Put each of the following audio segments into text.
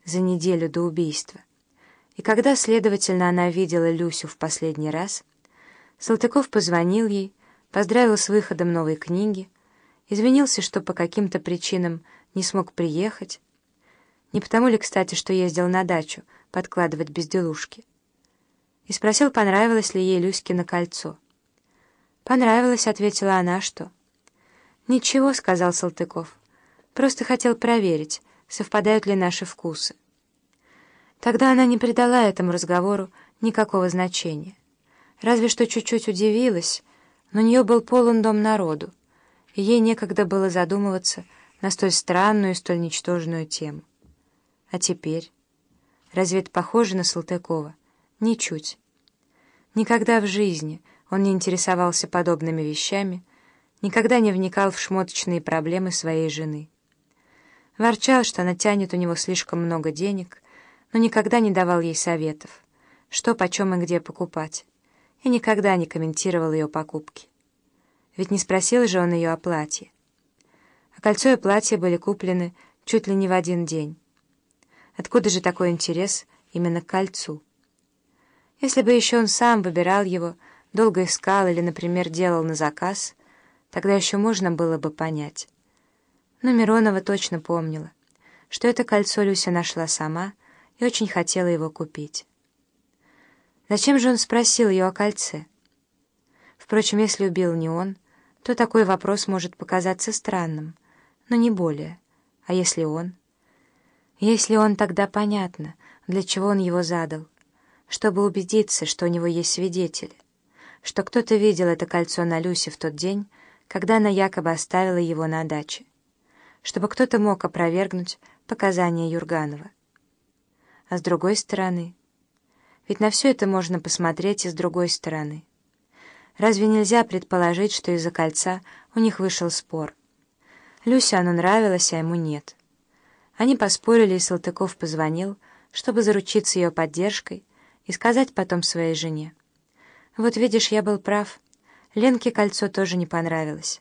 за неделю до убийства. И когда, следовательно, она видела Люсю в последний раз, Салтыков позвонил ей, поздравил с выходом новой книги, извинился, что по каким-то причинам не смог приехать, не потому ли, кстати, что ездил на дачу подкладывать безделушки, и спросил, понравилось ли ей Люськино кольцо. «Понравилось», — ответила она, — «что?» «Ничего», — сказал Салтыков, — «просто хотел проверить, совпадают ли наши вкусы». Тогда она не придала этому разговору никакого значения, разве что чуть-чуть удивилась, но у нее был полон дом народу, и ей некогда было задумываться на столь странную и столь ничтожную тему. А теперь? Разве это похоже на Салтыкова? Ничуть. Никогда в жизни он не интересовался подобными вещами, никогда не вникал в шмоточные проблемы своей жены. Ворчал, что она тянет у него слишком много денег, но никогда не давал ей советов, что, почем и где покупать, и никогда не комментировал ее покупки. Ведь не спросил же он ее о платье. А кольцо и платье были куплены чуть ли не в один день. Откуда же такой интерес именно к кольцу? Если бы еще он сам выбирал его, долго искал или, например, делал на заказ, тогда еще можно было бы понять. Но Миронова точно помнила, что это кольцо Люся нашла сама и очень хотела его купить. Зачем же он спросил ее о кольце? Впрочем, если убил не он, то такой вопрос может показаться странным, но не более. А если он? Если он, тогда понятно, для чего он его задал. Чтобы убедиться, что у него есть свидетели, что кто-то видел это кольцо на Люсе в тот день, когда она якобы оставила его на даче, чтобы кто-то мог опровергнуть показания Юрганова. А с другой стороны? Ведь на все это можно посмотреть и с другой стороны. Разве нельзя предположить, что из-за кольца у них вышел спор? Люсе оно нравилось, а ему нет. Они поспорили, и Салтыков позвонил, чтобы заручиться ее поддержкой и сказать потом своей жене: «Вот видишь, я был прав, Ленке кольцо тоже не понравилось».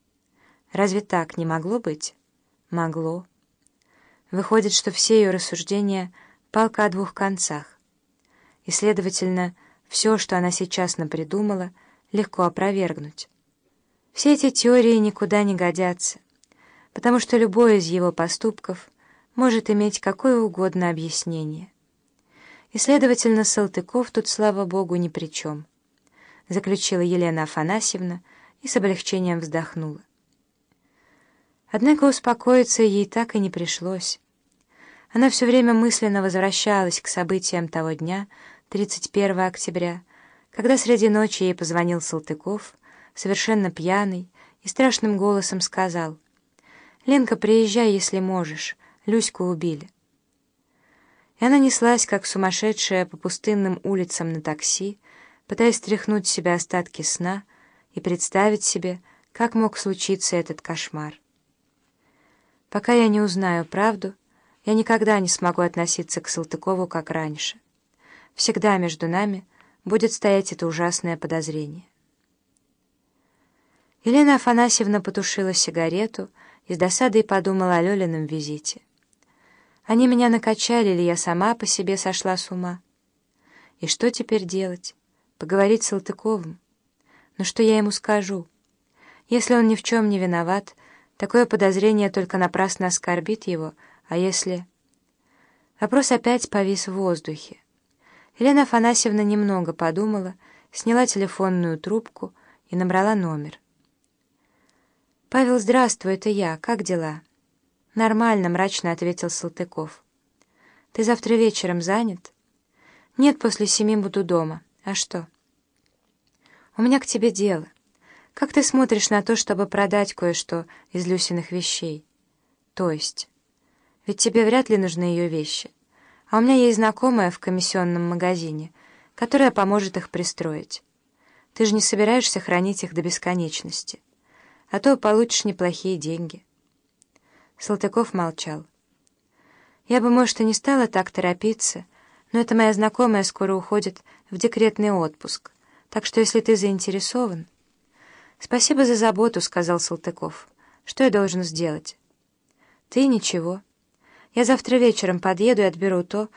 Разве так не могло быть? Могло. Выходит, что все ее рассуждения — палка о двух концах. И, следовательно, все, что она сейчас напридумала, легко опровергнуть. Все эти теории никуда не годятся, потому что любой из его поступков может иметь какое угодно объяснение. И, следовательно, Салтыков тут, слава богу, ни при чем, заключила Елена Афанасьевна и с облегчением вздохнула. Однако успокоиться ей так и не пришлось. Она все время мысленно возвращалась к событиям того дня, 31 октября, когда среди ночи ей позвонил Салтыков, совершенно пьяный, и страшным голосом сказал: «Ленка, приезжай, если можешь, Люську убили». И она неслась, как сумасшедшая, по пустынным улицам на такси, пытаясь стряхнуть с себя остатки сна и представить себе, как мог случиться этот кошмар. Пока я не узнаю правду, я никогда не смогу относиться к Салтыкову как раньше. Всегда между нами будет стоять это ужасное подозрение. Елена Афанасьевна потушила сигарету и с досадой подумала о Лёлином визите. Они меня накачали, или я сама по себе сошла с ума? И что теперь делать? Поговорить с Салтыковым? Но что я ему скажу? Если он ни в чем не виноват, такое подозрение только напрасно оскорбит его, а если... Вопрос опять повис в воздухе. Елена Афанасьевна немного подумала, сняла телефонную трубку и набрала номер. «Павел, здравствуй, это я. Как дела?» «Нормально», — мрачно ответил Салтыков. «Ты завтра вечером занят?» «Нет, после 7 буду дома. А что?» «У меня к тебе дело. Как ты смотришь на то, чтобы продать кое-что из Люсиных вещей?» «То есть? Ведь тебе вряд ли нужны ее вещи. А у меня есть знакомая в комиссионном магазине, которая поможет их пристроить. Ты же не собираешься хранить их до бесконечности, а то получишь неплохие деньги». Салтыков молчал. «Я бы, может, и не стала так торопиться, но эта моя знакомая скоро уходит в декретный отпуск, так что если ты заинтересован...» «Спасибо за заботу», — сказал Салтыков. «Что я должен сделать?» «Ты ничего. Я завтра вечером подъеду и отберу то,